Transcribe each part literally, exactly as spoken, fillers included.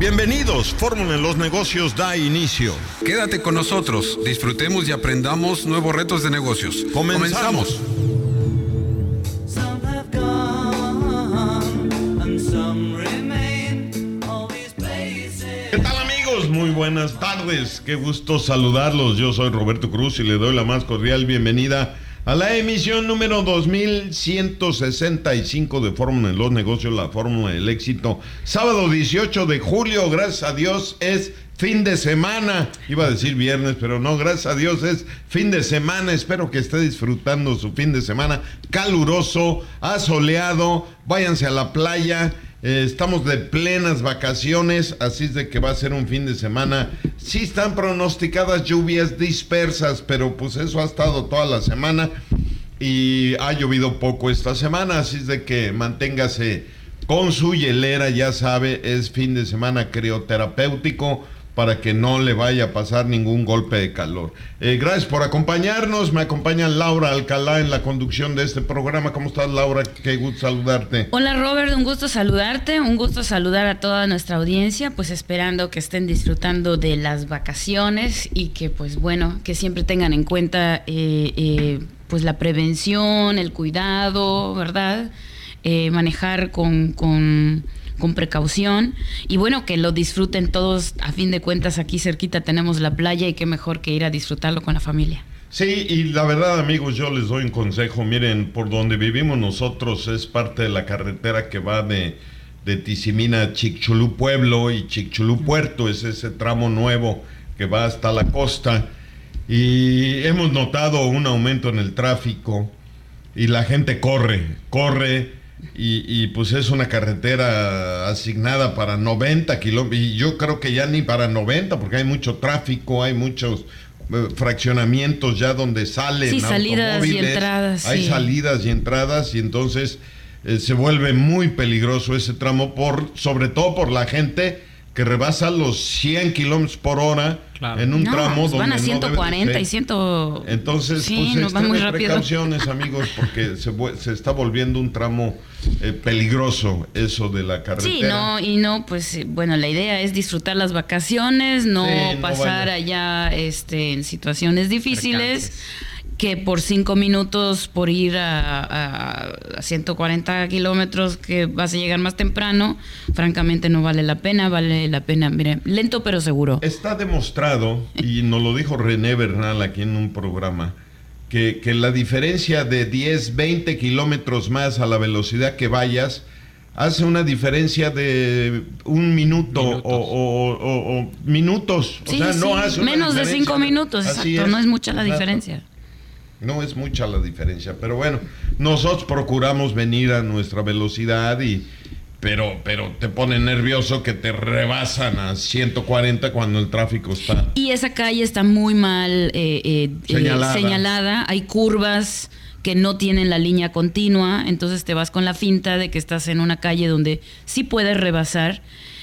Bienvenidos, Fórmula en los Negocios da inicio. Quédate con nosotros, disfrutemos y aprendamos nuevos retos de negocios. Comenzamos. ¿Qué tal, amigos? Muy buenas tardes, qué gusto saludarlos. Yo soy Roberto Cruz y le doy la más cordial bienvenida a la emisión número dos mil ciento sesenta y cinco de Fórmula en los Negocios, la Fórmula del Éxito. Sábado dieciocho de julio, gracias a Dios es fin de semana. Iba a decir viernes, pero no, gracias a Dios es fin de semana. Espero que esté disfrutando su fin de semana caluroso, asoleado. Váyanse a la playa. Eh, estamos de plenas vacaciones, así es de que va a ser un fin de semana. Sí están pronosticadas lluvias dispersas, pero pues eso ha estado toda la semana y ha llovido poco esta semana, así es de que manténgase con su hielera, ya sabe, es fin de semana crioterapéutico para que no le vaya a pasar ningún golpe de calor. Eh, gracias por acompañarnos. Me acompaña Laura Alcalá en la conducción de este programa. ¿Cómo estás, Laura? Qué gusto saludarte. Hola, Robert, un gusto saludarte, un gusto saludar a toda nuestra audiencia, pues esperando que estén disfrutando de las vacaciones y que, pues bueno, que siempre tengan en cuenta eh, eh, pues la prevención, el cuidado, ¿verdad? Eh, manejar con... con con precaución y bueno, que lo disfruten todos. A fin de cuentas, aquí cerquita tenemos la playa y qué mejor que ir a disfrutarlo con la familia. Sí, y la verdad, amigos, yo les doy un consejo. Miren, por donde vivimos nosotros es parte de la carretera que va de, de Tizimina a Chicxulub Pueblo y Chicxulub Puerto. Es ese tramo nuevo que va hasta la costa y hemos notado un aumento en el tráfico y la gente corre, corre Y, y pues es una carretera asignada para noventa kilómetros, y yo creo que ya ni para noventa, porque hay mucho tráfico, hay muchos eh, fraccionamientos ya donde salen sí, salidas automóviles, y entradas, hay sí. salidas y entradas, y entonces eh, se vuelve muy peligroso ese tramo, por sobre todo por la gente que rebasa los cien kilómetros por hora, claro, en un no, tramo pues donde van a ciento cuarenta no y cien. Entonces, sí, pues nos van muy extremen rápido. precauciones, amigos, porque se, se está volviendo un tramo eh, peligroso eso de la carretera. Sí, no, y no, pues bueno, la idea es disfrutar las vacaciones, no, sí, no pasar vaya. allá este, en situaciones difíciles. Percances. Que por cinco minutos, por ir a, a, a ciento cuarenta kilómetros, que vas a llegar más temprano, francamente no vale la pena, vale la pena, mire, lento pero seguro. Está demostrado, y nos lo dijo René Bernal aquí en un programa, que, que la diferencia de diez, veinte kilómetros más a la velocidad que vayas, hace una diferencia de un minuto minutos. O, o, o, o minutos, sí, o sea, sí, no hace una menos de cinco minutos, exacto, es. no es mucha la exacto. diferencia. No es mucha la diferencia, pero bueno, nosotros procuramos venir a nuestra velocidad y pero pero te pone nervioso que te rebasan a ciento cuarenta cuando el tráfico está. Y esa calle está muy mal eh, eh, señalada. Eh, señalada, hay curvas que no tienen la línea continua, entonces te vas con la finta de que estás en una calle donde sí puedes rebasar.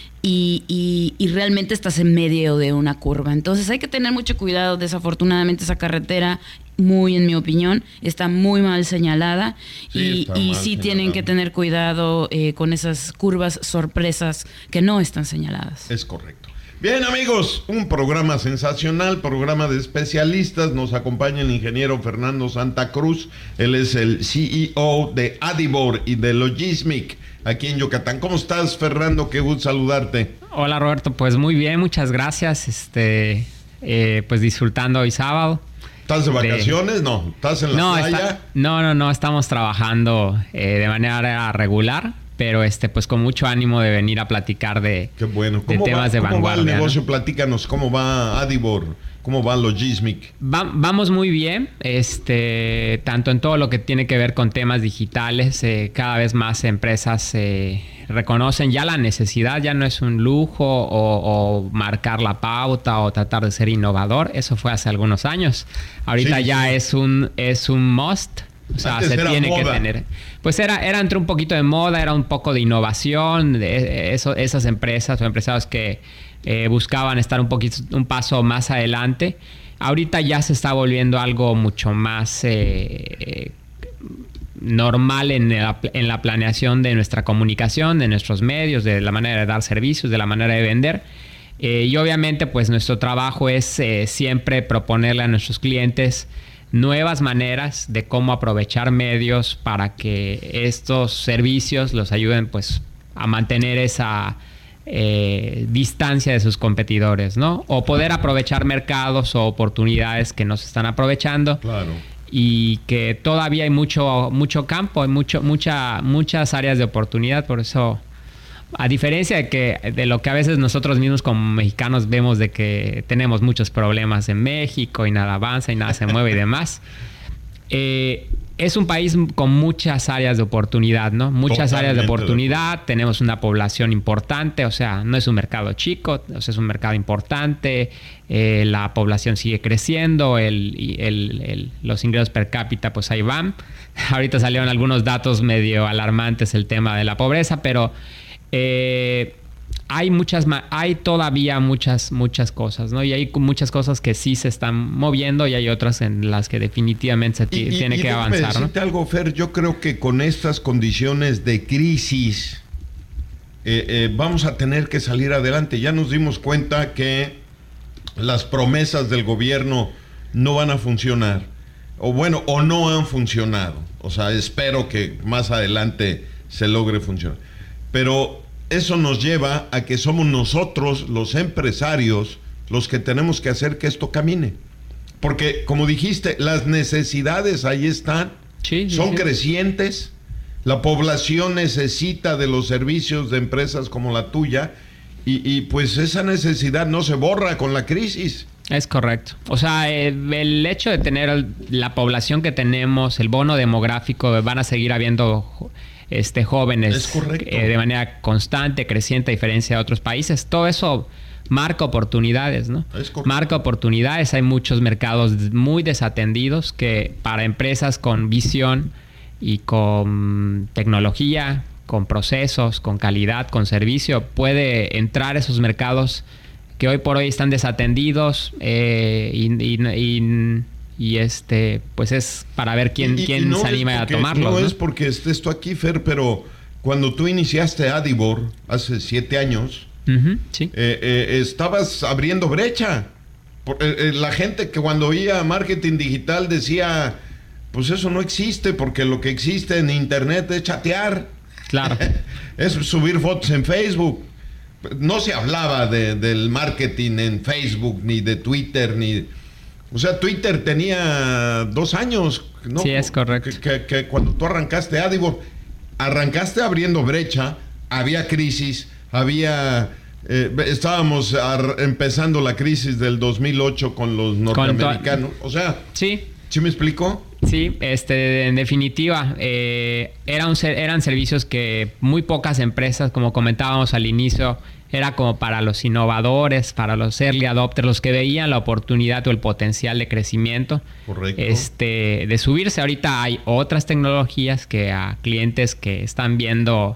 Y, y, y realmente estás en medio de una curva. Entonces hay que tener mucho cuidado. Desafortunadamente esa carretera, muy en mi opinión, está muy mal señalada. Sí, y, y sí señalado. Tienen que tener cuidado eh, con esas curvas sorpresas que no están señaladas. Es correcto. Bien, amigos, un programa sensacional, programa de especialistas. Nos acompaña el ingeniero Fernando Santa Cruz. Él es el C E O de Adibor y de Logismic aquí en Yucatán. ¿Cómo estás, Fernando? Qué gusto saludarte. Hola, Roberto. Pues muy bien, muchas gracias. Este, eh, pues disfrutando hoy sábado. ¿Estás de vacaciones? De... No. ¿Estás en la no, playa? Está... No, no, no. Estamos trabajando eh, de manera regular, pero este, pues con mucho ánimo de venir a platicar de, Qué bueno. de temas va, de ¿cómo vanguardia. ¿Cómo va el negocio? ¿No? Platícanos. ¿Cómo va Adibor? ¿Cómo va Logismic? Va, vamos muy bien, este, tanto en todo lo que tiene que ver con temas digitales. Eh, cada vez más empresas eh, reconocen ya la necesidad, ya no es un lujo o, o marcar la pauta o tratar de ser innovador. Eso fue hace algunos años. Ahorita sí, ya sí. es un es un must. O sea, Antes se tiene moda. que tener. Pues era, era entre un poquito de moda, era un poco de innovación, de eso, esas empresas o empresarios que eh, buscaban estar un poquito, un paso más adelante. Ahorita ya se está volviendo algo mucho más, eh, eh, normal en la, en la planeación de nuestra comunicación, de nuestros medios, de la manera de dar servicios, de la manera de vender. Eh, y obviamente pues nuestro trabajo es eh, siempre proponerle a nuestros clientes nuevas maneras de cómo aprovechar medios para que estos servicios los ayuden pues a mantener esa eh, distancia de sus competidores, ¿no? O poder aprovechar mercados o oportunidades que no se están aprovechando. Claro. Y que todavía hay mucho, mucho campo, hay mucho, mucha, muchas áreas de oportunidad. Por eso, a diferencia de que de lo que a veces nosotros mismos como mexicanos vemos de que tenemos muchos problemas en México y nada avanza y nada se mueve y demás, eh, es un país con muchas áreas de oportunidad, ¿no? Muchas áreas de oportunidad, tenemos una población importante, o sea, no es un mercado chico, o sea, es un mercado importante, eh, la población sigue creciendo, el, el, el, los ingresos per cápita pues ahí van. Ahorita salieron algunos datos medio alarmantes el tema de la pobreza, pero eh, hay muchas, hay todavía muchas, muchas cosas, ¿no? Y hay muchas cosas que sí se están moviendo y hay otras en las que definitivamente se y, tiene y, que y avanzar, ¿no? Decirte algo, Fer, yo creo que con estas condiciones de crisis eh, eh, vamos a tener que salir adelante. Ya nos dimos cuenta que las promesas del gobierno no van a funcionar, o bueno, o no han funcionado. O sea, espero que más adelante se logre funcionar. Pero eso nos lleva a que somos nosotros, los empresarios, los que tenemos que hacer que esto camine. Porque, como dijiste, las necesidades ahí están, sí, sí, son sí. crecientes. La población necesita de los servicios de empresas como la tuya y, y pues esa necesidad no se borra con la crisis. Es correcto. O sea, eh, el hecho de tener la población que tenemos, el bono demográfico, van a seguir habiendo este, jóvenes eh, de manera constante, creciente, a diferencia de otros países. Todo eso marca oportunidades, ¿no? Es correcto. Marca oportunidades. Hay muchos mercados muy desatendidos que para empresas con visión y con tecnología, con procesos, con calidad, con servicio, puede entrar a esos mercados que hoy por hoy están desatendidos eh, y, y, y, y este pues es para ver quién, y, quién y no se anima porque, a tomarlo. No, ¿no? es porque estés tú aquí, Fer, pero cuando tú iniciaste Adibor hace siete años, uh-huh, sí. eh, eh, estabas abriendo brecha. Por, eh, eh, la gente que cuando oía marketing digital decía, pues eso no existe, porque lo que existe en internet es chatear. Claro. Es subir fotos en Facebook. No se hablaba de, del marketing en Facebook, ni de Twitter, ni... O sea, Twitter tenía dos años, ¿no? Sí, es correcto. Que, que, que cuando tú arrancaste Adibor, arrancaste abriendo brecha, había crisis, había... Eh, estábamos ar, empezando la crisis del dos mil ocho con los norteamericanos. O sea, sí. ¿Sí me explicó? Sí, este, en definitiva, eh, eran, eran servicios que muy pocas empresas, como comentábamos al inicio, era como para los innovadores, para los early adopters, los que veían la oportunidad o el potencial de crecimiento. Correcto. Este, de subirse. Ahorita hay otras tecnologías que a clientes que están viendo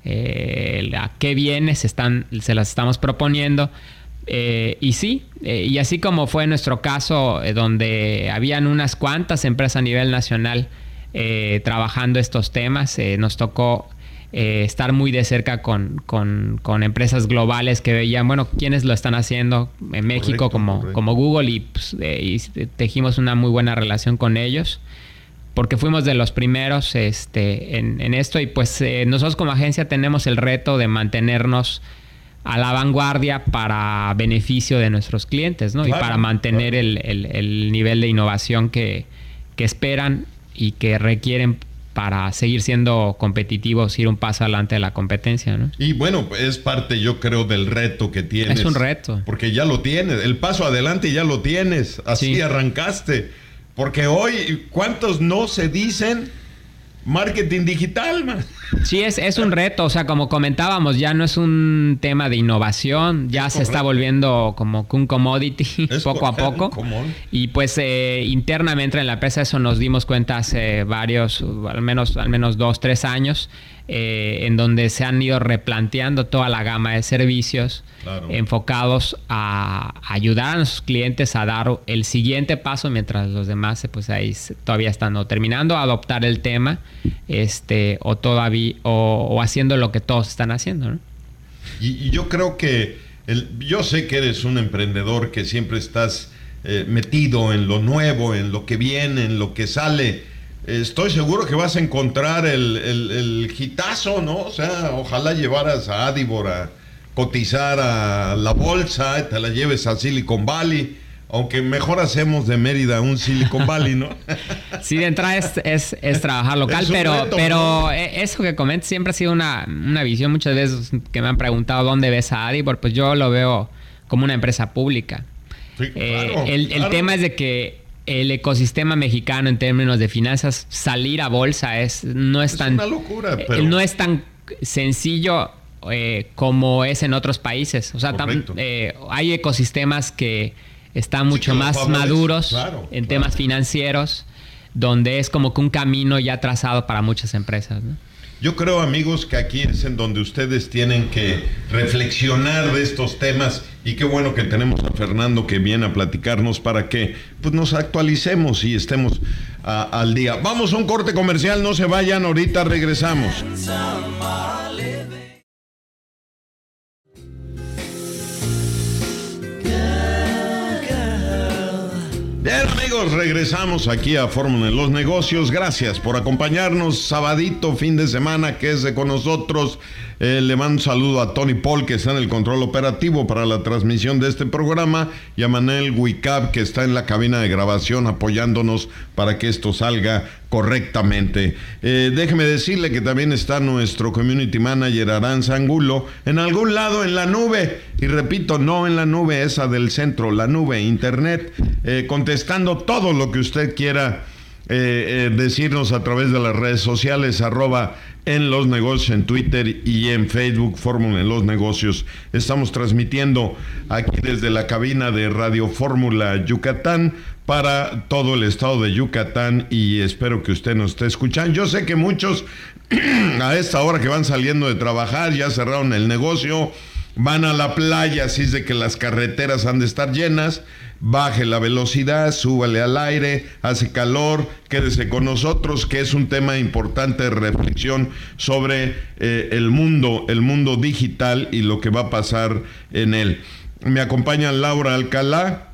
eh, a qué viene, se, están, se las estamos proponiendo. Eh, y sí, eh, y así como fue nuestro caso, eh, donde habían unas cuantas empresas a nivel nacional eh, trabajando estos temas, eh, nos tocó eh, estar muy de cerca con, con, con empresas globales que veían, bueno, quiénes lo están haciendo en México, correcto, como, correcto. como Google, y, pues, eh, y tejimos una muy buena relación con ellos, porque fuimos de los primeros este, en, en esto, y pues eh, nosotros como agencia tenemos el reto de mantenernos a la vanguardia para beneficio de nuestros clientes, ¿no? Claro, y para mantener claro. el, el, el nivel de innovación que, que esperan y que requieren para seguir siendo competitivos, ir un paso adelante de la competencia, ¿no? Y bueno, es parte, yo creo, del reto que tienes. Es un reto. Porque ya lo tienes, el paso adelante ya lo tienes, así sí. arrancaste. Porque hoy, ¿cuántos no se dicen marketing digital, man? Sí, es, es un reto. O sea, como comentábamos, ya no es un tema de innovación. Ya es se correcto. Está volviendo como un commodity es poco a poco. Común. Y pues eh, internamente en la empresa eso nos dimos cuenta hace varios, al menos, al menos dos, tres años. eh, en donde se han ido replanteando toda la gama de servicios, claro, enfocados a ayudar a nuestros clientes a dar el siguiente paso, mientras los demás pues ahí todavía están o terminando a adoptar el tema, este, o todavía o, o haciendo lo que todos están haciendo, ¿no? Y, y yo creo que el, yo sé que eres un emprendedor que siempre estás eh, metido en lo nuevo, en lo que viene, en lo que sale. Estoy seguro que vas a encontrar el, el, el hitazo, ¿no? O sea, ojalá llevaras a Adibor a cotizar a la bolsa, te la lleves a Silicon Valley, aunque mejor hacemos de Mérida un Silicon Valley, ¿no? Sí, de entrada es, es, es trabajar local, pero, reto, pero ¿no? Eso que comentas siempre ha sido una, una visión. Muchas veces que me han preguntado dónde ves a Adibor, pues yo lo veo como una empresa pública. Sí, claro, eh, el, claro. el tema es de que el ecosistema mexicano en términos de finanzas, salir a bolsa es no es, es tan... una locura, pero... No es tan sencillo eh, como es en otros países. O sea, tam, eh, hay ecosistemas que están mucho sí, que más maduros claro, en claro. temas financieros, donde es como que un camino ya trazado para muchas empresas, ¿no? Yo creo, amigos, que aquí es en donde ustedes tienen que reflexionar de estos temas, y qué bueno que tenemos a Fernando que viene a platicarnos para que pues, nos actualicemos y estemos a, al día. Vamos a un corte comercial, no se vayan, ahorita regresamos. Bien, amigos, regresamos aquí a Fórmula en los Negocios. Gracias por acompañarnos. Sabadito, fin de semana, que es de con nosotros. Eh, le mando un saludo a Tony Paul, que está en el control operativo para la transmisión de este programa, y a Manel Huicab, que está en la cabina de grabación apoyándonos para que esto salga correctamente. Eh, déjeme decirle que también está nuestro community manager Aranza Angulo en algún lado en la nube, y repito, no en la nube esa del centro, la nube, internet, eh, contestando todo lo que usted quiera eh, eh, decirnos a través de las redes sociales, arroba en los negocios en Twitter y en Facebook, Fórmula en los Negocios. Estamos transmitiendo aquí desde la cabina de Radio Fórmula Yucatán para todo el estado de Yucatán, y espero que usted nos esté escuchando. Yo sé que muchos a esta hora que van saliendo de trabajar ya cerraron el negocio, van a la playa, así es de que las carreteras han de estar llenas. Baje la velocidad, súbale al aire, hace calor, quédese con nosotros, que es un tema importante de reflexión sobre eh, el mundo, el mundo digital y lo que va a pasar en él. Me acompaña Laura Alcalá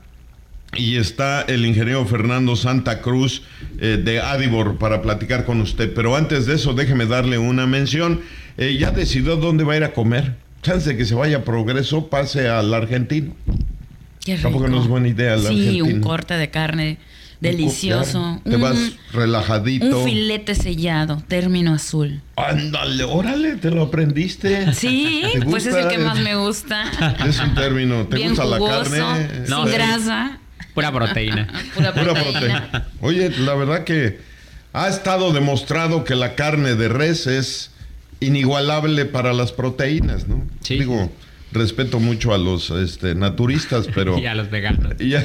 y está el ingeniero Fernando Santa Cruz eh, de Adibor para platicar con usted. Pero antes de eso, déjeme darle una mención. Eh, ya decidió dónde va a ir a comer. Chance de que se vaya a Progreso, pase al Argentino. Qué rico. Tampoco no es buena idea el sí, argentino. Un corte de carne delicioso. Te un, vas relajadito. Un filete sellado, término azul. Ándale, órale, te lo aprendiste. Sí, pues es el que más me gusta. Es un término. ¿Te bien gusta jugoso, la carne? No, sin grasa. Pura proteína. Pura proteína. Pura proteína. Oye, la verdad que ha estado demostrado que la carne de res es inigualable para las proteínas, ¿no? Sí. Digo, respeto mucho a los este, naturistas, pero... Y a los veganos. Ya,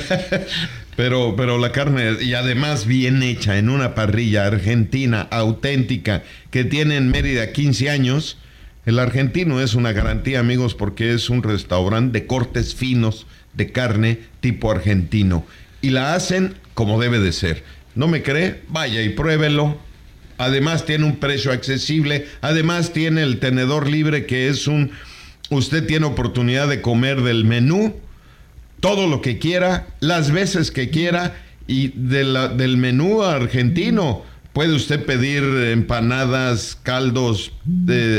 pero, pero la carne, y además bien hecha, en una parrilla argentina, auténtica, que tiene en Mérida quince años. El Argentino es una garantía, amigos, porque es un restaurante de cortes finos de carne tipo argentino. Y la hacen como debe de ser. ¿No me cree? Vaya y pruébelo. Además tiene un precio accesible. Además tiene el tenedor libre, que es un... Usted tiene oportunidad de comer del menú todo lo que quiera, las veces que quiera, y de la, del menú argentino puede usted pedir empanadas, caldos, de,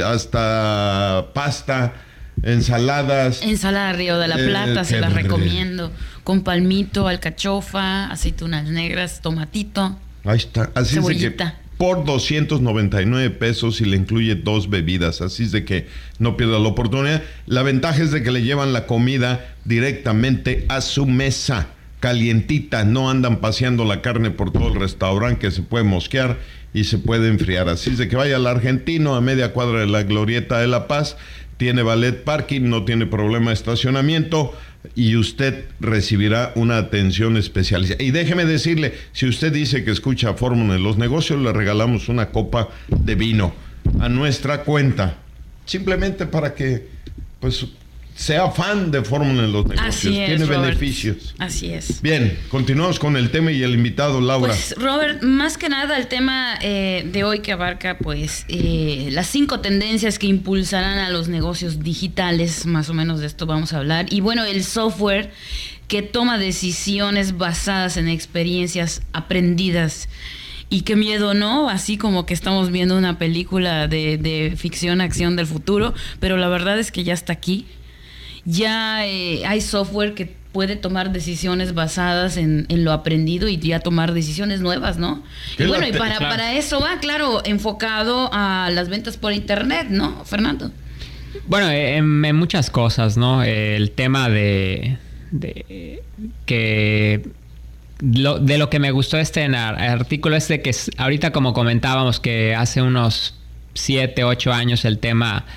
hasta pasta, ensaladas. Ensalada Río de la Plata, eh, se la recomiendo. Con palmito, alcachofa, aceitunas negras, tomatito. Ahí está. Así cebollita. Es de que por doscientos noventa y nueve pesos y le incluye dos bebidas. Así es de que no pierda la oportunidad. La ventaja es de que le llevan la comida directamente a su mesa, calientita. No andan paseando la carne por todo el restaurante, que se puede mosquear y se puede enfriar. Así es de que vaya al Argentino, a media cuadra de la Glorieta de La Paz. Tiene valet parking, no tiene problema de estacionamiento, y usted recibirá una atención especializada. Y déjeme decirle, si usted dice que escucha Fórmula en los Negocios, le regalamos una copa de vino. a nuestra cuenta, simplemente para que pues sea fan de Fórmula en los negocios. Así es, tiene Robert. beneficios. Así es. Bien, continuamos con el tema y el invitado, Laura. Pues, Robert, más que nada el tema eh, de hoy que abarca pues eh, las cinco tendencias que impulsarán a los negocios digitales, más o menos de esto vamos a hablar. Y bueno, el software que toma decisiones basadas en experiencias aprendidas. Y qué miedo, ¿no? Así como que estamos viendo una película de, de ficción, acción del futuro, pero la verdad es que ya está aquí. Ya eh, hay software que puede tomar decisiones basadas en, en lo aprendido y ya tomar decisiones nuevas, ¿no? Y bueno, y para, claro. para eso va, claro, enfocado a las ventas por internet, ¿no, Fernando? Bueno, en, en muchas cosas, ¿no? El tema de, de que lo, de lo que me gustó este artículo es de que ahorita, como comentábamos, que hace unos siete, ocho años el tema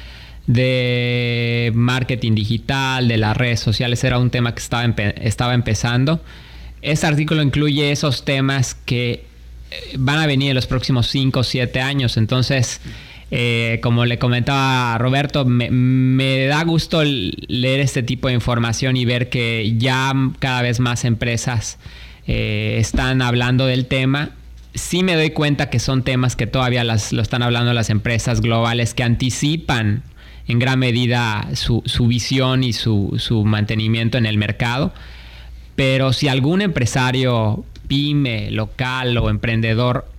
de marketing digital, de las redes sociales, era un tema que estaba, empe- estaba empezando. Este artículo incluye esos temas que van a venir en los próximos cinco o siete años. Entonces, eh, como le comentaba a Roberto, me, me da gusto leer este tipo de información y ver que ya cada vez más empresas eh, están hablando del tema. Sí me doy cuenta que son temas que todavía las, lo están hablando las empresas globales que anticipan en gran medida su, su visión y su, su mantenimiento en el mercado. Pero si algún empresario pyme, local o emprendedor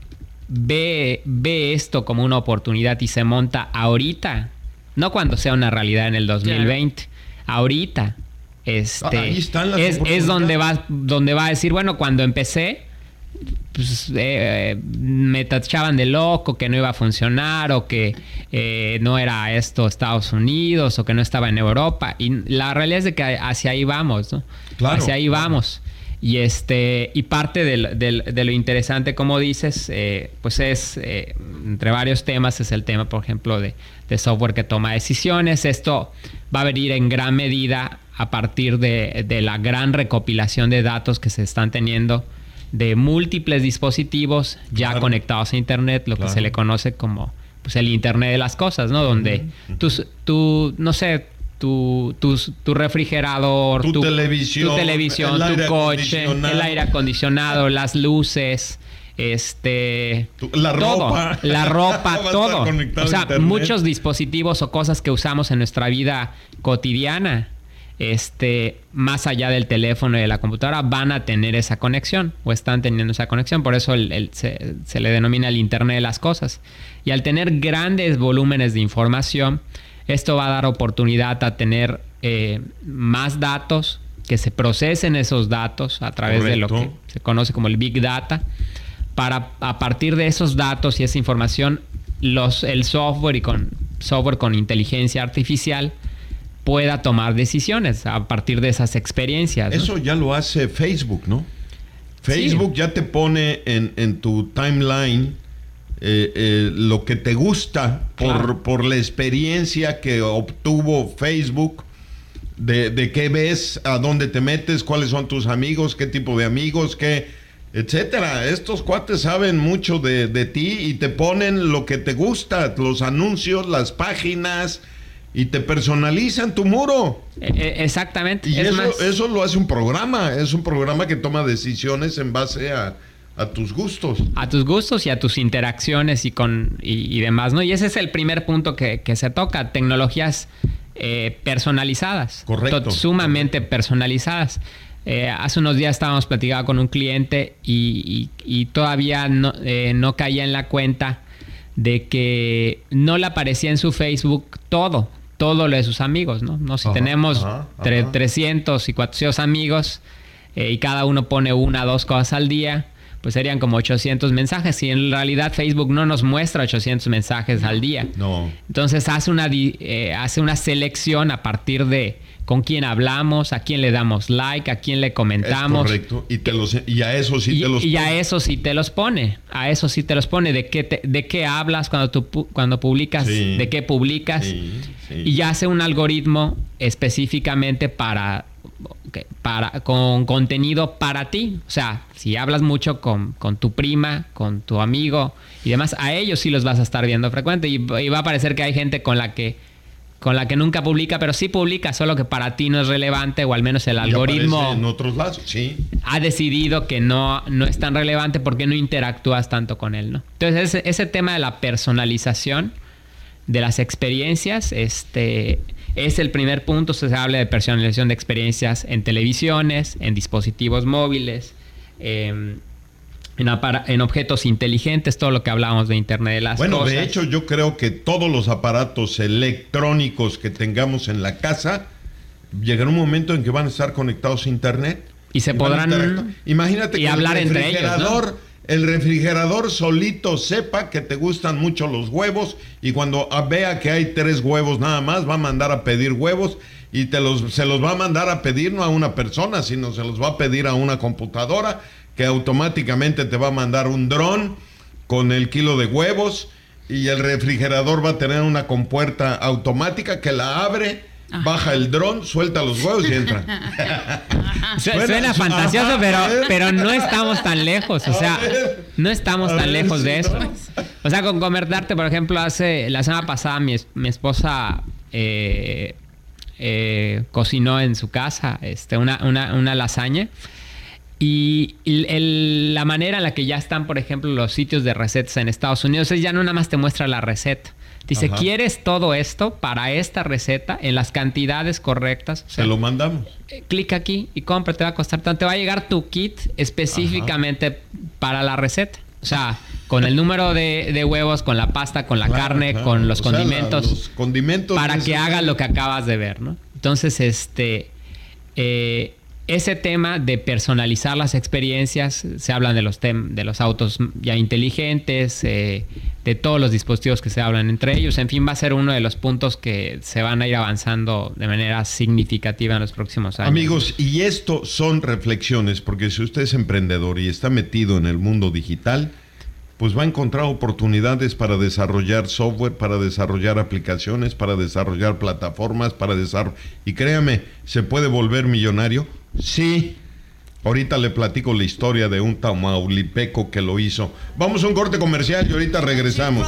ve, ve esto como una oportunidad y se monta ahorita, no cuando sea una realidad en el dos mil veinte, claro. ahorita, este, Ahí están las es, es donde va, donde va a decir, bueno, cuando empecé, pues, eh, me tachaban de loco, que no iba a funcionar, o que eh, no era esto Estados Unidos, o que no estaba en Europa. Y la realidad es de que hacia ahí vamos, ¿no? Claro, hacia ahí claro. vamos. Y este y parte de, de, de lo interesante, como dices, eh, pues es, eh, entre varios temas, es el tema, por ejemplo, de, de software que toma decisiones. Esto va a venir en gran medida a partir de, de la gran recopilación de datos que se están teniendo de múltiples dispositivos ya claro. conectados a internet, lo claro. que se le conoce como pues, el internet de las cosas, ¿no? Donde uh-huh. tú, tú, no sé, tu, tu, tu refrigerador, tu, tu televisión, tu, televisión, tu coche, el aire acondicionado, las luces, este, la todo, ropa, la ropa, todo. O sea, muchos dispositivos o cosas que usamos en nuestra vida cotidiana. Este, más allá del teléfono y de la computadora, van a tener esa conexión o están teniendo esa conexión. Por eso el, el, se, se le denomina el Internet de las cosas. Y al tener grandes volúmenes de información, esto va a dar oportunidad a tener eh, más datos, que se procesen esos datos a través Correcto. de lo que se conoce como el Big Data, para a partir de esos datos y esa información, los, el software y con software con inteligencia artificial pueda tomar decisiones a partir de esas experiencias, ¿no? Eso ya lo hace Facebook, ¿no? Facebook sí. ya te pone en, en tu timeline eh, eh, lo que te gusta por, claro. por la experiencia que obtuvo Facebook, de, de qué ves, a dónde te metes, cuáles son tus amigos, qué tipo de amigos, qué, etcétera. Estos cuates saben mucho de, de ti y te ponen lo que te gusta, los anuncios, las páginas, y te personalizan tu muro. Eh, exactamente. Y es eso, más, eso lo hace un programa. Es un programa que toma decisiones en base a, a tus gustos. A tus gustos y a tus interacciones y con y, y demás, ¿no? Y ese es el primer punto que, que se toca. Tecnologías eh, personalizadas. Correcto. To- sumamente correcto. personalizadas. Eh, hace unos días estábamos platicando con un cliente y, y, y todavía no, eh, no caía en la cuenta de que no le aparecía en su Facebook todo. todo lo de sus amigos, ¿no? No, si ajá, tenemos ajá, tre- ajá. trescientos y cuatrocientos amigos eh, y cada uno pone una o dos cosas al día, pues serían como ochocientos mensajes. Y en realidad Facebook no nos muestra ochocientos mensajes al día. No. Entonces hace una, eh, hace una selección a partir de con quién hablamos, a quién le damos like, a quién le comentamos. Es correcto. Y, te los, y a eso sí y, te los y pone. a eso sí te los pone. A eso sí te los pone. ¿De qué, te, de qué hablas cuando, tú, cuando publicas? Sí. ¿De qué publicas? Sí, sí. Y ya hace un algoritmo específicamente para Okay, para, con contenido para ti. O sea, si hablas mucho con, con tu prima, con tu amigo y demás, a ellos sí los vas a estar viendo frecuente. Y, y va a parecer que hay gente con la que con la que nunca publica, pero sí publica, solo que para ti no es relevante, o al menos el algoritmo en otros lados, sí, ha decidido que no, no es tan relevante porque no interactúas tanto con él, ¿no? Entonces, ese, ese tema de la personalización de las experiencias, este... es el primer punto. Se habla de personalización de experiencias en televisiones, en dispositivos móviles, eh, en, apara- en objetos inteligentes, todo lo que hablábamos de Internet de las bueno, cosas. Bueno, de hecho yo creo que todos los aparatos electrónicos que tengamos en la casa, llegará un momento en que van a estar conectados a Internet. Y se y podrán... Imagínate y que hablar el entre ellos, ¿no? El refrigerador solito sepa que te gustan mucho los huevos y cuando vea que hay tres huevos nada más, va a mandar a pedir huevos y te los, se los va a mandar a pedir no a una persona, sino se los va a pedir a una computadora que automáticamente te va a mandar un dron con el kilo de huevos y el refrigerador va a tener una compuerta automática que la abre, ajá, baja el dron, suelta los huevos y entra. Suena, Suena fantasioso, pero, pero no estamos tan lejos. O sea, no estamos tan lejos de eso. O sea, con convertirte, por ejemplo, hace la semana pasada mi, mi esposa eh, eh, cocinó en su casa este, una, una, una lasaña. Y el, el, la manera en la que ya están, por ejemplo, los sitios de recetas en Estados Unidos es ya no nada más te muestra la receta. Dice, ajá, ¿quieres todo esto para esta receta en las cantidades correctas? O sea, se lo mandamos. Eh, clic aquí y compra, te va a costar tanto. Te va a llegar tu kit específicamente, ajá, para la receta. O sea, con el número de, de huevos, con la pasta, con la claro, carne, claro, con los condimentos. Sea, la, los condimentos. Para que hagas lo que acabas de ver, ¿no? Entonces, este... Eh, ese tema de personalizar las experiencias, se hablan de los tem- de los autos ya inteligentes, eh, de todos los dispositivos que se hablan entre ellos. En fin, va a ser uno de los puntos que se van a ir avanzando de manera significativa en los próximos años. Amigos, y esto son reflexiones, porque si usted es emprendedor y está metido en el mundo digital, pues va a encontrar oportunidades para desarrollar software, para desarrollar aplicaciones, para desarrollar plataformas, para desarrollar... Y créame, ¿se puede volver millonario? Sí. Ahorita le platico la historia de un tamaulipeco que lo hizo. Vamos a un corte comercial y ahorita regresamos.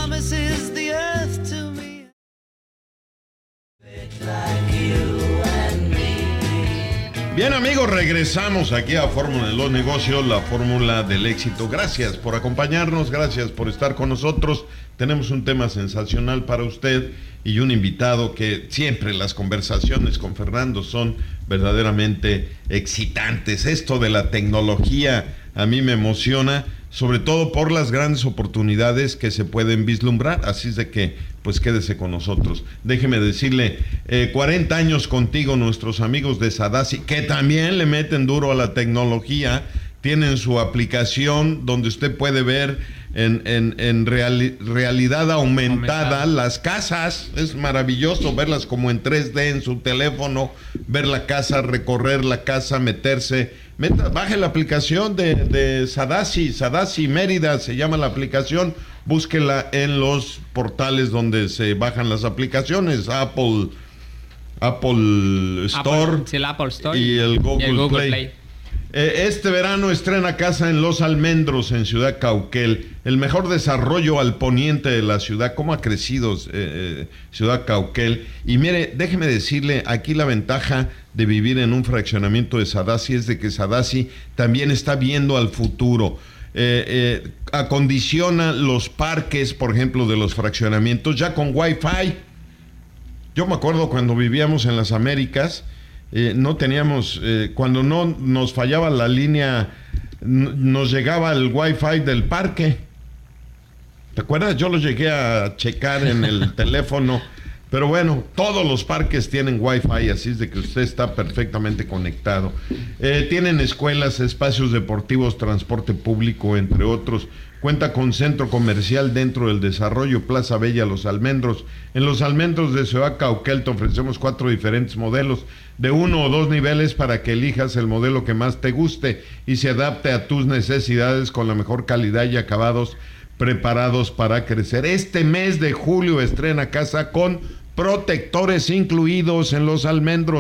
Bien, amigos, regresamos aquí a Fórmula de los Negocios, la fórmula del éxito. Gracias por acompañarnos, gracias por estar con nosotros. Tenemos un tema sensacional para usted y un invitado que siempre las conversaciones con Fernando son verdaderamente excitantes. Esto de la tecnología a mí me emociona, sobre todo por las grandes oportunidades que se pueden vislumbrar. Así es de que, pues quédese con nosotros. Déjeme decirle, eh, cuarenta años contigo, nuestros amigos de Sadasi, que también le meten duro a la tecnología, tienen su aplicación donde usted puede ver en, en, en reali- realidad aumentada, aumentada las casas. Es maravilloso verlas como en tres D en su teléfono, ver la casa, recorrer la casa, meterse. Meta, baje la aplicación de, de Sadasi, Sadasi Mérida se llama la aplicación. Búsquela en los portales donde se bajan las aplicaciones, Apple, Apple Store, Apple, sí, el Apple Store y el Google, y el Google Play. Play. Eh, este verano estrena casa en Los Almendros, en Ciudad Cauquel, el mejor desarrollo al poniente de la ciudad. ¿Cómo ha crecido eh, eh, Ciudad Cauquel? Y mire, déjeme decirle, aquí la ventaja de vivir en un fraccionamiento de Sadasi es de que Sadasi también está viendo al futuro. Eh, eh, acondiciona los parques, por ejemplo, de los fraccionamientos ya con Wi-Fi. Yo me acuerdo cuando vivíamos en las Américas, eh, no teníamos, eh, cuando no nos fallaba la línea, n- nos llegaba el Wi-Fi del parque. ¿Te acuerdas? Yo lo llegué a checar en el teléfono. Pero bueno, todos los parques tienen Wi-Fi, así es de que usted está perfectamente conectado. Eh, tienen escuelas, espacios deportivos, transporte público, entre otros. Cuenta con centro comercial dentro del desarrollo, Plaza Bella Los Almendros. En Los Almendros de Ciudad Cauquel te ofrecemos cuatro diferentes modelos de uno o dos niveles para que elijas el modelo que más te guste y se adapte a tus necesidades con la mejor calidad y acabados preparados para crecer. Este mes de julio estrena casa con protectores incluidos en Los Almendros.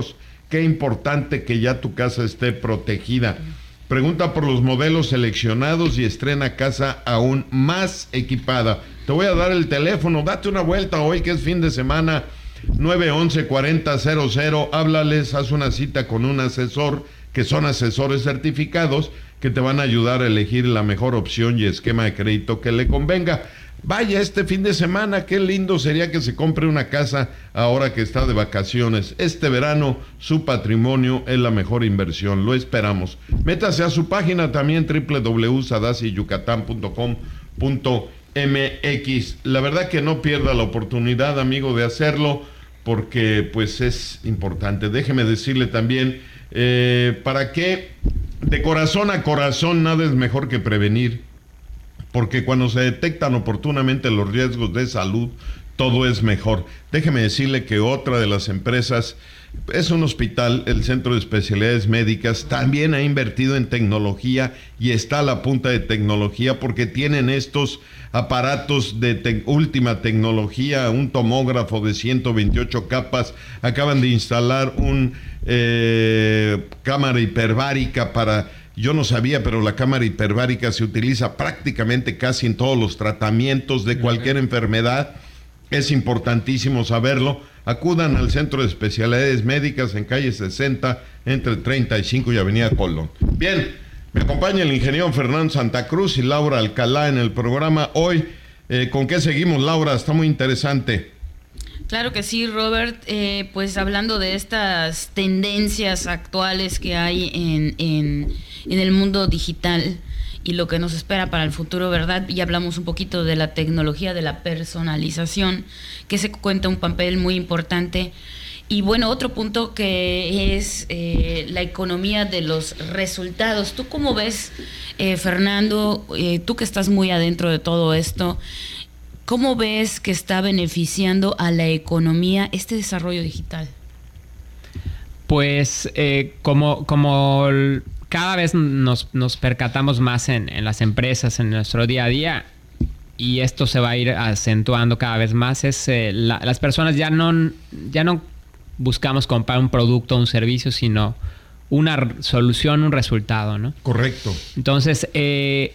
Qué importante que ya tu casa esté protegida. Pregunta por los modelos seleccionados y estrena casa aún más equipada. Te voy a dar el teléfono, date una vuelta hoy que es fin de semana, nueve once, cuarenta cero cero, háblales, haz una cita con un asesor, que son asesores certificados, que te van a ayudar a elegir la mejor opción y esquema de crédito que le convenga. Vaya este fin de semana, qué lindo sería que se compre una casa ahora que está de vacaciones. Este verano su patrimonio es la mejor inversión, lo esperamos. Métase a su página también, doble u doble u doble u punto sadasi yucatán punto com punto m x. La verdad que no pierda la oportunidad, amigo, de hacerlo, porque pues es importante. Déjeme decirle también, eh, para que de corazón a corazón nada es mejor que prevenir. Porque cuando se detectan oportunamente los riesgos de salud, todo es mejor. Déjeme decirle que otra de las empresas es un hospital, el Centro de Especialidades Médicas, también ha invertido en tecnología y está a la punta de tecnología porque tienen estos aparatos de te- última tecnología, un tomógrafo de ciento veintiocho capas, acaban de instalar un eh, cámara hiperbárica para... Yo no sabía, pero la cámara hiperbárica se utiliza prácticamente casi en todos los tratamientos de cualquier enfermedad. Es importantísimo saberlo. Acudan al Centro de Especialidades Médicas en calle sesenta, entre treinta y cinco y Avenida Colón. Bien, me acompaña el ingeniero Fernando Santa Cruz y Laura Alcalá en el programa hoy. Eh, ¿Con qué seguimos, Laura? Está muy interesante. Claro que sí, Robert. Eh, pues hablando de estas tendencias actuales que hay en, en, en el mundo digital y lo que nos espera para el futuro, ¿verdad? Y hablamos un poquito de la tecnología, de la personalización, que se cuenta un papel muy importante. Y bueno, otro punto que es eh, la economía de los resultados. ¿Tú cómo ves, eh, Fernando, eh, tú que estás muy adentro de todo esto, cómo ves que está beneficiando a la economía este desarrollo digital? Pues eh, como, como cada vez nos, nos percatamos más en, en las empresas, en nuestro día a día, y esto se va a ir acentuando cada vez más, es eh, la, las personas ya no, ya no buscamos comprar un producto o un servicio, sino una r- solución, un resultado, ¿no? Correcto. Entonces, eh,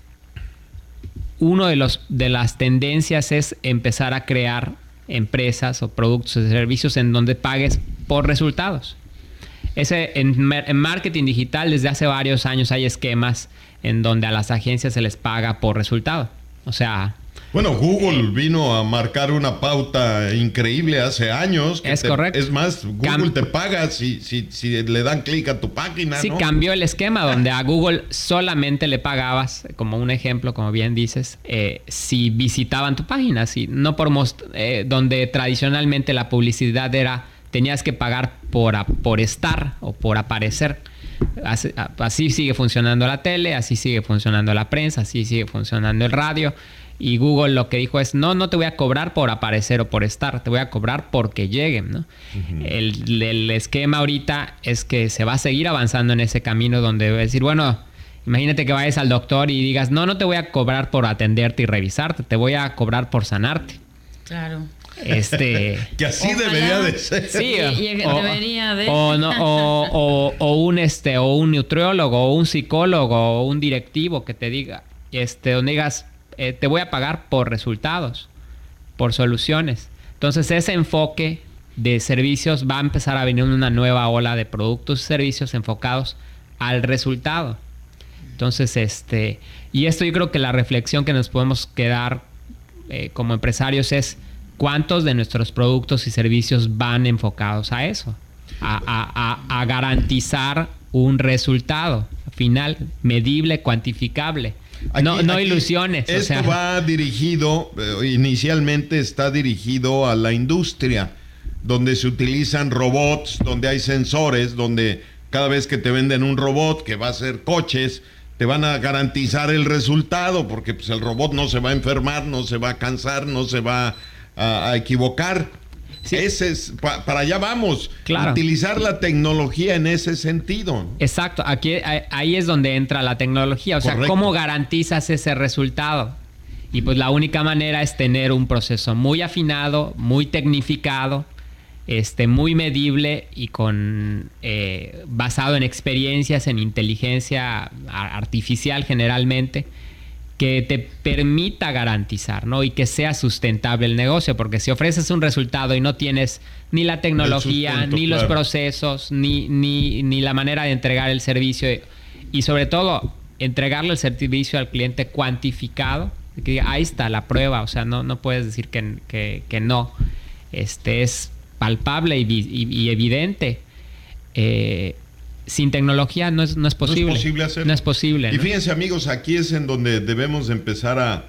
uno de los de las tendencias es empezar a crear empresas o productos o servicios en donde pagues por resultados. Ese, en, en marketing digital desde hace varios años hay esquemas en donde a las agencias se les paga por resultado. O sea... Bueno, Google vino a marcar una pauta increíble hace años. Que es te, correcto. Es más, Google Cam- te paga si, si, si le dan clic a tu página, Sí, ¿no? cambió el esquema donde a Google solamente le pagabas, como un ejemplo, como bien dices, eh, si visitaban tu página, si no por most- eh, donde tradicionalmente la publicidad era, tenías que pagar por, a- por estar o por aparecer. Así, a- así sigue funcionando la tele, así sigue funcionando la prensa, así sigue funcionando el radio. Y Google lo que dijo es, no, no te voy a cobrar por aparecer o por estar, te voy a cobrar porque lleguen, ¿no? Uh-huh. El, el esquema ahorita es que se va a seguir avanzando en ese camino donde va a decir, bueno, imagínate que vayas al doctor y digas, no, no te voy a cobrar por atenderte y revisarte, te voy a cobrar por sanarte. Claro. Este... que así Ojalá. debería de ser. Sí, y, y o, debería de... o, no, o, o, o un este, o un nutriólogo, o un psicólogo, o un directivo que te diga, este, donde digas, Eh, te voy a pagar por resultados, por soluciones. Entonces ese enfoque de servicios va a empezar a venir una nueva ola de productos y servicios enfocados al resultado. Entonces, este, y esto yo creo que la reflexión que nos podemos quedar eh, como empresarios es cuántos de nuestros productos y servicios van enfocados a eso, a, a, a, a garantizar un resultado final, medible, cuantificable. Aquí, no, no aquí, ilusiones. Esto o sea. va dirigido, eh, inicialmente está dirigido a la industria, donde se utilizan robots, donde hay sensores, donde cada vez que te venden un robot que va a hacer coches, te van a garantizar el resultado, porque pues, el robot no se va a enfermar, no se va a cansar, no se va a, a equivocar. Sí. Ese es, pa, para allá vamos. Claro. Utilizar la tecnología en ese sentido. Exacto. Aquí, ahí es donde entra la tecnología. O Correcto. sea, ¿cómo garantizas ese resultado? Y pues la única manera es tener un proceso muy afinado, muy tecnificado, este, muy medible y con eh, basado en experiencias, en inteligencia artificial generalmente, que te permita garantizar, ¿no? Y que sea sustentable el negocio, porque si ofreces un resultado y no tienes ni la tecnología, sustento, ni claro. los procesos, ni, ni, ni la manera de entregar el servicio, y sobre todo entregarle el servicio al cliente cuantificado, que ahí está la prueba, o sea, no, no puedes decir que, que, que no. Este es palpable y, y, y evidente. Eh, sin tecnología no es, no es posible. No es posible hacerlo. No es posible. Y ¿no? fíjense, amigos, aquí es en donde debemos empezar a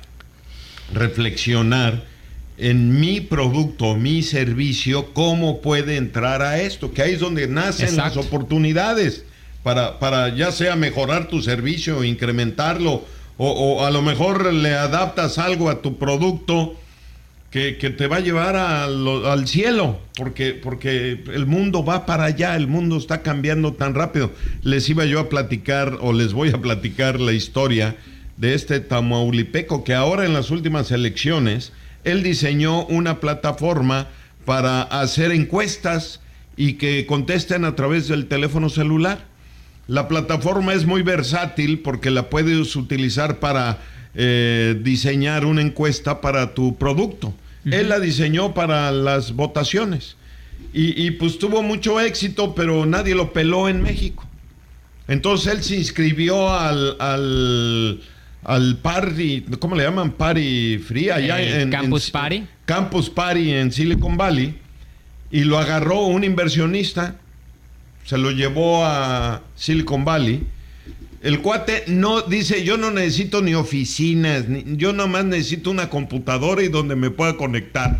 reflexionar en mi producto, mi servicio, cómo puede entrar a esto, que ahí es donde nacen Exacto. las oportunidades para, para ya sea mejorar tu servicio, incrementarlo, o, o a lo mejor le adaptas algo a tu producto Que, que te va a llevar a lo, al cielo, porque, porque el mundo va para allá, el mundo está cambiando tan rápido. Les iba yo a platicar, o les voy a platicar la historia de este tamaulipeco, que ahora en las últimas elecciones, él diseñó una plataforma para hacer encuestas y que contesten a través del teléfono celular. La plataforma es muy versátil porque la puedes utilizar para eh, diseñar una encuesta para tu producto. Uh-huh. Él la diseñó para las votaciones y, y pues tuvo mucho éxito, pero nadie lo peló en México. Entonces él se inscribió al, al, al party, ¿cómo le llaman? Party Free, allá eh, en Campus en, Party. Campus Party en Silicon Valley, y lo agarró un inversionista, se lo llevó a Silicon Valley. El cuate no dice, yo no necesito ni oficinas, ni, yo nomás necesito una computadora y donde me pueda conectar.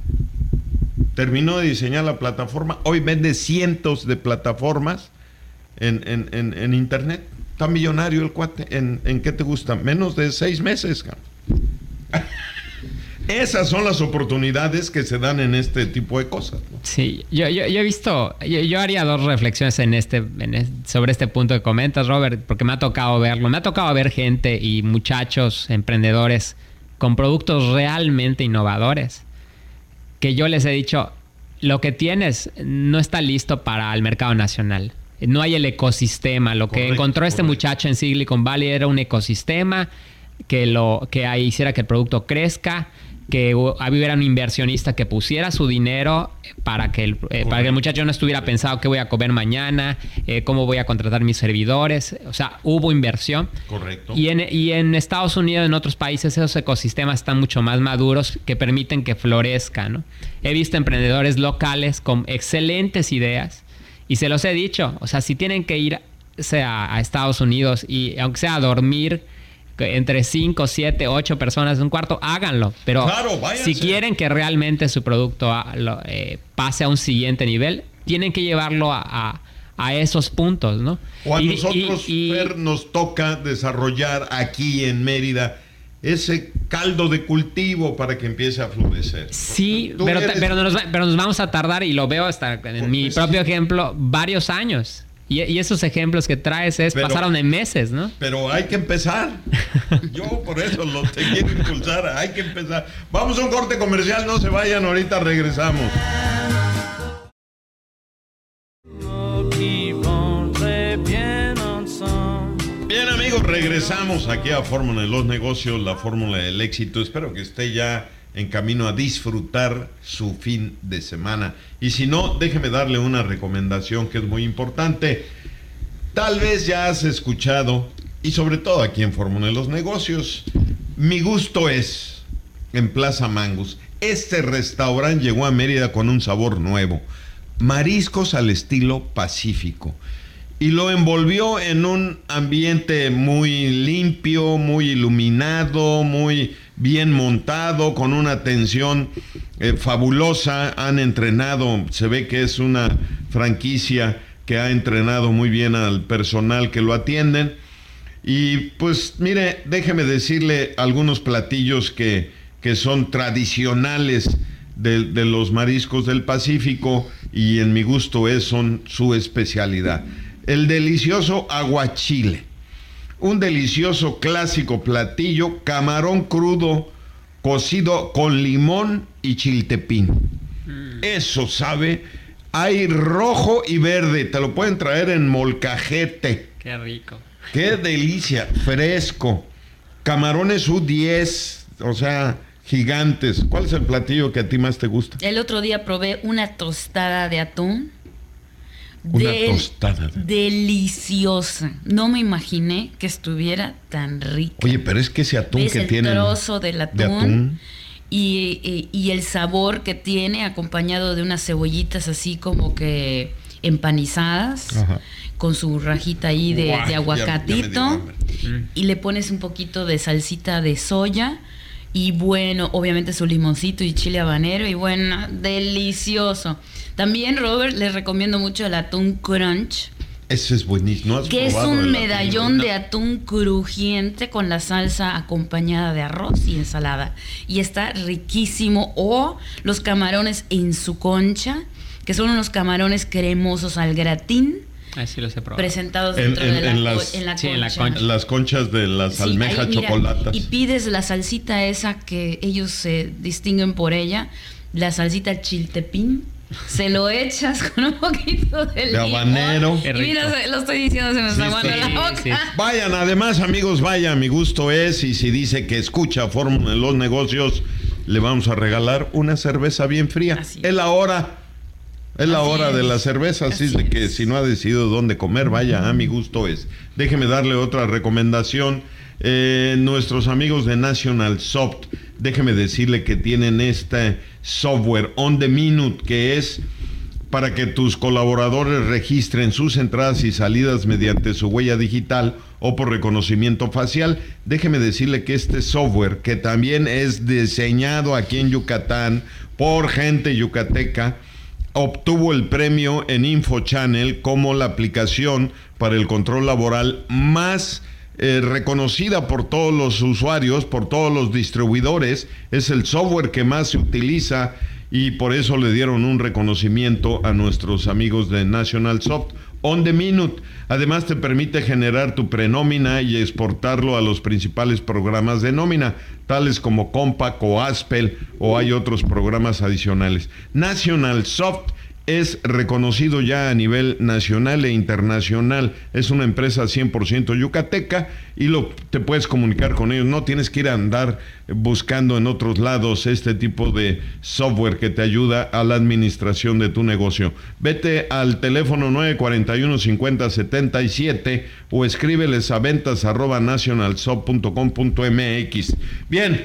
Terminó de diseñar la plataforma, hoy vende cientos de plataformas en, en, en, en internet. Está millonario el cuate. ¿En, en qué te gusta? Menos de seis meses. Esas son las oportunidades que se dan en este tipo de cosas, ¿no? Sí, yo, yo, yo he visto, yo, yo haría dos reflexiones en este, en este, sobre este punto que comentas, Robert, porque me ha tocado verlo. Me ha tocado ver gente y muchachos emprendedores con productos realmente innovadores, que yo les he dicho, lo que tienes no está listo para el mercado nacional. No hay el ecosistema. Lo correcto, que encontró este correcto. muchacho en Silicon Valley era un ecosistema que, lo, que hiciera que el producto crezca, que hubiera un inversionista que pusiera su dinero para que el, eh, para que el muchacho no estuviera pensado qué voy a comer mañana, eh, cómo voy a contratar mis servidores. O sea, hubo inversión. Correcto. Y en, y en Estados Unidos, en otros países, esos ecosistemas están mucho más maduros que permiten que florezca, ¿no? He visto emprendedores locales con excelentes ideas y se los he dicho. O sea, si tienen que irse a, a Estados Unidos y aunque sea a dormir entre cinco, siete, ocho personas en un cuarto, háganlo. Pero claro, si quieren que realmente su producto a, lo, eh, pase a un siguiente nivel, tienen que llevarlo a, a, a esos puntos, ¿no? O a y, nosotros, y, y, Fer, nos toca desarrollar aquí en Mérida ese caldo de cultivo para que empiece a florecer. Sí, pero, eres... pero, nos, pero nos vamos a tardar, y lo veo hasta en Porque mi propio sí. ejemplo, varios años. Y, y esos ejemplos que traes es, pero, pasaron en meses, ¿no? Pero hay que empezar. Yo por eso lo te quiero impulsar. Hay que empezar. Vamos a un corte comercial, no se vayan, ahorita regresamos. Bien, amigos, regresamos aquí a Fórmula de los Negocios, la fórmula del éxito. Espero que esté ya en camino a disfrutar su fin de semana. Y si no, déjeme darle una recomendación que es muy importante. Tal vez ya has escuchado, y sobre todo aquí en Fórmula de los Negocios, Mi Gusto Es, en Plaza Mangus. Este restaurante llegó a Mérida con un sabor nuevo. Mariscos al estilo Pacífico. Y lo envolvió en un ambiente muy limpio, muy iluminado, muy bien montado, con una atención eh, fabulosa. Han entrenado, se ve que es una franquicia que ha entrenado muy bien al personal que lo atienden. Y pues mire, déjeme decirle algunos platillos que, que son tradicionales de, de los mariscos del Pacífico, y en Mi Gusto Es son su especialidad. El delicioso aguachile, un delicioso clásico platillo, camarón crudo cocido con limón y chiltepín. Mm. Eso sabe. Hay rojo y verde. Te lo pueden traer en molcajete. Qué rico. Qué delicia. Fresco. Camarones U diez. O sea, gigantes. ¿Cuál es el platillo que a ti más te gusta? El otro día probé una tostada de atún. Una Del- tostada. Deliciosa. No me imaginé que estuviera tan rica. Oye, pero es que ese atún ¿Ves que el tiene... trozo del atún? De atún. Y, y, y el sabor que tiene acompañado de unas cebollitas así como que empanizadas. Ajá. Con su rajita ahí de, Uah, de aguacatito. Ya, ya mm. Y le pones un poquito de salsita de soya. Y bueno, obviamente su limoncito y chile habanero. Y bueno, delicioso. También, Robert, les recomiendo mucho el atún crunch. Ese es buenísimo. ¿No has que es un el medallón de atún crujiente con la salsa acompañada de arroz y ensalada. Y está riquísimo. O los camarones en su concha, que son unos camarones cremosos al gratín. Así los he probado. Presentados en, dentro en, de la, en las, en la sí, concha. En la concha. Las conchas de las sí, almejas ahí, mira, chocolatas. Y pides la salsita esa que ellos se distinguen por ella, la salsita chiltepín. Se lo echas con un poquito de, de habanero. Y mira, lo estoy diciendo, se me está aguando sí, la boca. Sí, sí. Vayan, además, amigos, vayan. Mi gusto es, y si dice que escucha Fórmula de los Negocios, le vamos a regalar una cerveza bien fría. Así es. Es la hora. Es la así hora es. de la cerveza, así, así es de que si no ha decidido dónde comer, vaya, a mi gusto es. Déjeme darle otra recomendación. Eh, nuestros amigos de National Soft, déjeme decirle que tienen este software On The Minute, que es para que tus colaboradores registren sus entradas y salidas mediante su huella digital o por reconocimiento facial. Déjeme decirle que este software, que también es diseñado aquí en Yucatán por gente yucateca, obtuvo el premio en InfoChannel como la aplicación para el control laboral más Eh, reconocida por todos los usuarios, por todos los distribuidores. Es el software que más se utiliza y por eso le dieron un reconocimiento a nuestros amigos de National Soft. On The Minute. Además te permite generar tu prenómina y exportarlo a los principales programas de nómina, tales como Compaq o Aspel, o hay otros programas adicionales. National Soft es reconocido ya a nivel nacional e internacional. Es una empresa cien por ciento yucateca y lo, te puedes comunicar con ellos. No tienes que ir a andar buscando en otros lados este tipo de software que te ayuda a la administración de tu negocio. Vete al teléfono nueve cuatro uno, cinco cero siete siete o escríbeles a ventas arroba nationalsoft punto com punto m x. Bien,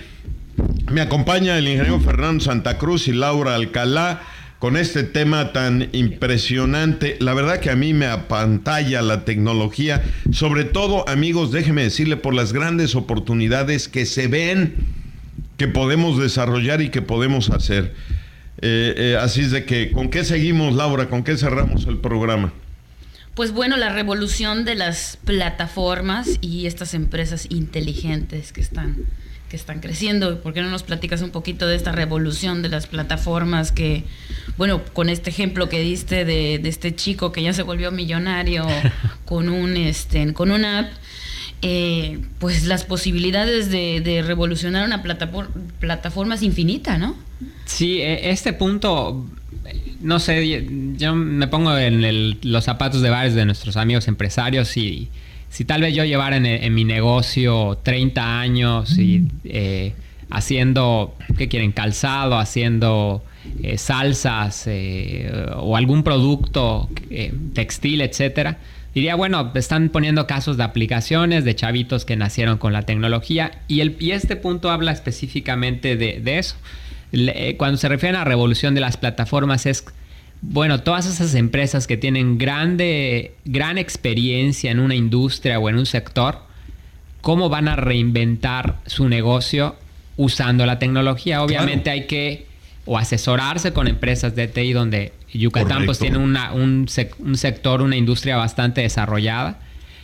me acompaña el ingeniero Fernando Santa Cruz y Laura Alcalá con este tema tan impresionante. La verdad que a mí me apantalla la tecnología, sobre todo, amigos, déjeme decirle, por las grandes oportunidades que se ven, que podemos desarrollar y que podemos hacer. Eh, eh, así es de que, ¿con qué seguimos, Laura? ¿Con qué cerramos el programa? Pues bueno, la revolución de las plataformas y estas empresas inteligentes que están... que están creciendo. ¿Por qué no nos platicas un poquito de esta revolución de las plataformas que, bueno, con este ejemplo que diste de, de este chico que ya se volvió millonario con un este con una app, eh, pues las posibilidades de, de revolucionar una plataforma, plataforma es infinita, ¿no? Sí, este punto, no sé, yo me pongo en el, los zapatos de varios de nuestros amigos empresarios y si tal vez yo llevara en, en mi negocio treinta años y eh, haciendo, ¿qué quieren? Calzado, haciendo eh, salsas eh, o algún producto eh, textil, etcétera. Diría, bueno, están poniendo casos de aplicaciones de chavitos que nacieron con la tecnología y, el, y este punto habla específicamente de, de eso. Le, cuando se refiere a la revolución de las plataformas es... Bueno, todas esas empresas que tienen grande, gran experiencia en una industria o en un sector, ¿cómo van a reinventar su negocio usando la tecnología? Obviamente claro. Hay que o asesorarse con empresas de T I donde Yucatán pues tiene una, un, sec, un sector, una industria bastante desarrollada,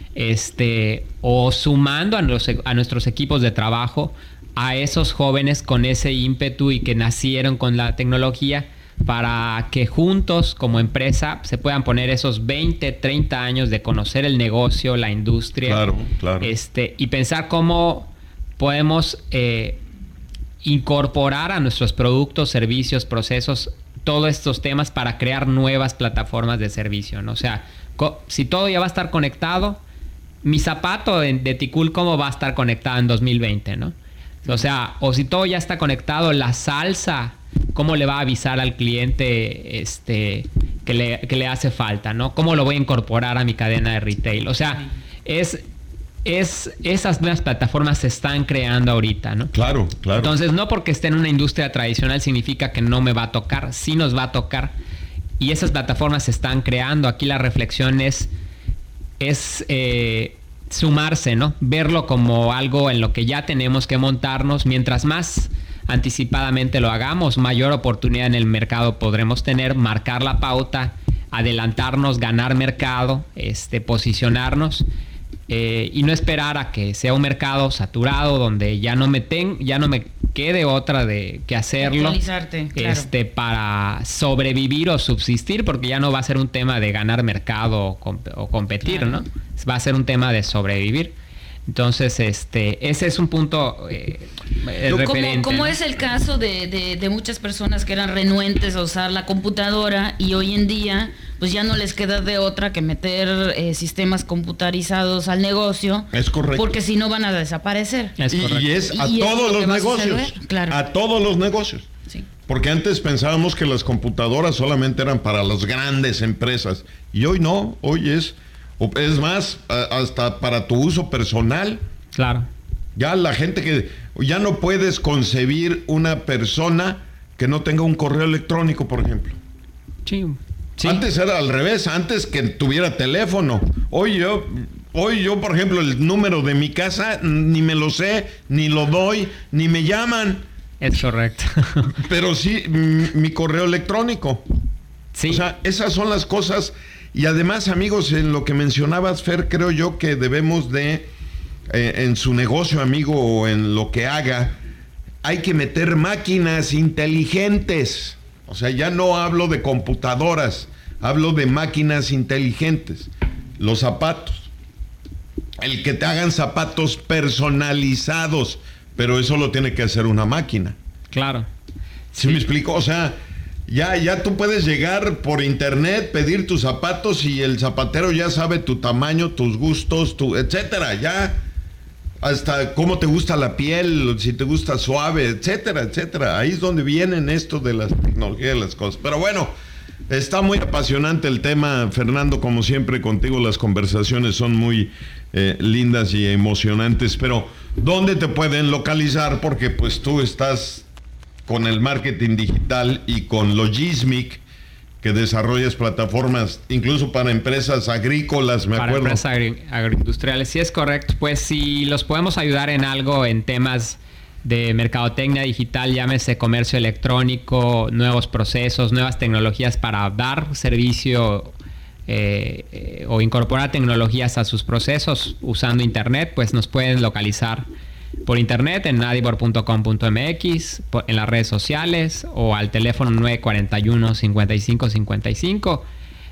este, o sumando a, los, a nuestros equipos de trabajo a esos jóvenes con ese ímpetu y que nacieron con la tecnología, para que juntos como empresa se puedan poner esos veinte, treinta años de conocer el negocio, la industria, claro, claro. Este, y pensar cómo podemos eh, incorporar a nuestros productos, servicios, procesos todos estos temas para crear nuevas plataformas de servicio, ¿no? O sea, co- si todo ya va a estar conectado, mi zapato de, de Ticul, ¿cómo va a estar conectado en dos mil veinte, ¿no? O sea, o si todo ya está conectado, la salsa, ¿cómo le va a avisar al cliente este, que, le, que le hace falta, ¿no? ¿Cómo lo voy a incorporar a mi cadena de retail? O sea, es, es, esas nuevas plataformas se están creando ahorita, ¿no? Claro, claro. Entonces, no porque esté en una industria tradicional significa que no me va a tocar. Sí nos va a tocar. Y esas plataformas se están creando. Aquí la reflexión es, es eh, sumarse, ¿no? Verlo como algo en lo que ya tenemos que montarnos. Mientras más anticipadamente lo hagamos, mayor oportunidad en el mercado podremos tener, marcar la pauta, adelantarnos, ganar mercado, este, posicionarnos. Eh, y no esperar a que sea un mercado saturado donde ya no me ten, ya no me quede otra de que hacerlo, Actualizarte, claro. este, para sobrevivir o subsistir, porque ya no va a ser un tema de ganar mercado o, comp- o competir, Claro. ¿no? Va a ser un tema de sobrevivir. Entonces, este, ese es un punto eh, Como, referente, como ¿no? es el caso de, de, de muchas personas que eran renuentes a usar la computadora y hoy en día pues ya no les queda de otra que meter eh, sistemas computarizados al negocio. Es correcto. Porque si no van a desaparecer. Es Y, correcto. y es a Y es todos lo los que va a negocios. suceder, claro. A todos los negocios. Sí. Porque antes pensábamos que las computadoras solamente eran para las grandes empresas. Y hoy no. Hoy es, es más, a- hasta para tu uso personal. Claro. Ya la gente que... Ya no puedes concebir una persona que no tenga un correo electrónico, por ejemplo. Sí. Sí. Antes era al revés, antes que tuviera teléfono. Hoy yo, hoy yo, por ejemplo, el número de mi casa ni me lo sé, ni lo doy, ni me llaman. Es correcto. Pero sí, m- mi correo electrónico. Sí. O sea, esas son las cosas. Y además, amigos, en lo que mencionabas, Fer, creo yo que debemos de, eh, en su negocio, amigo, o en lo que haga, hay que meter máquinas inteligentes. O sea, ya no hablo de computadoras, hablo de máquinas inteligentes. Los zapatos. El que te hagan zapatos personalizados, pero eso lo tiene que hacer una máquina. Claro. ¿Sí me explico? O sea, ya, ya tú puedes llegar por internet, pedir tus zapatos y el zapatero ya sabe tu tamaño, tus gustos, tu, etcétera. Ya hasta cómo te gusta la piel, si te gusta suave, etcétera, etcétera. Ahí es donde vienen esto de la tecnología de las cosas. Pero bueno, está muy apasionante el tema, Fernando, como siempre contigo las conversaciones son muy eh, lindas y emocionantes. Pero ¿dónde te pueden localizar? Porque pues tú estás con el marketing digital y con Logismic, que desarrollas plataformas incluso para empresas agrícolas, me Para acuerdo. empresas agri- agroindustriales, sí es correcto. Pues si los podemos ayudar en algo en temas de mercadotecnia digital, llámese comercio electrónico, nuevos procesos, nuevas tecnologías para dar servicio eh, eh, o incorporar tecnologías a sus procesos usando internet, pues nos pueden localizar por internet en adibor punto com punto m x, por, en las redes sociales o al teléfono nueve cuatro uno, cincuenta y cinco cincuenta y cinco.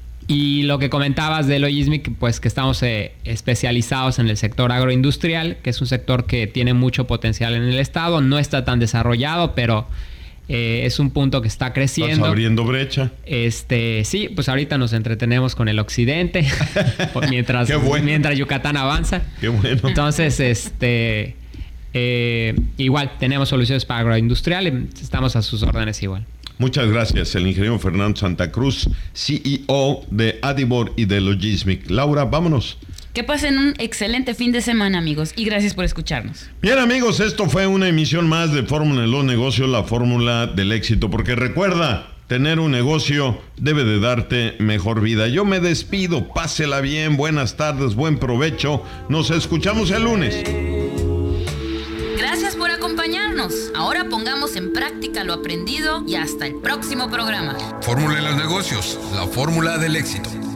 Y lo que comentabas de Logismic, pues que estamos eh, especializados en el sector agroindustrial, que es un sector que tiene mucho potencial en el estado, no está tan desarrollado, pero eh, es un punto que está creciendo. Estás abriendo brecha. Este, sí, pues ahorita nos entretenemos con el occidente, mientras, Qué bueno. mientras Yucatán avanza. Qué bueno. Entonces, este, eh, igual tenemos soluciones para agroindustrial, estamos a sus órdenes igual. Muchas gracias, el ingeniero Fernando Santa Cruz, C E O de Adibor y de Logismic. Laura, vámonos. Que pasen un excelente fin de semana, amigos, y gracias por escucharnos. Bien, amigos, esto fue una emisión más de Fórmula de los Negocios, la fórmula del éxito, porque recuerda, tener un negocio debe de darte mejor vida. Yo me despido, pásela bien, buenas tardes, buen provecho, nos escuchamos el lunes. Gracias por acompañarnos. Ahora pongamos en práctica lo aprendido y hasta el próximo programa. Fórmula de los negocios, la fórmula del éxito.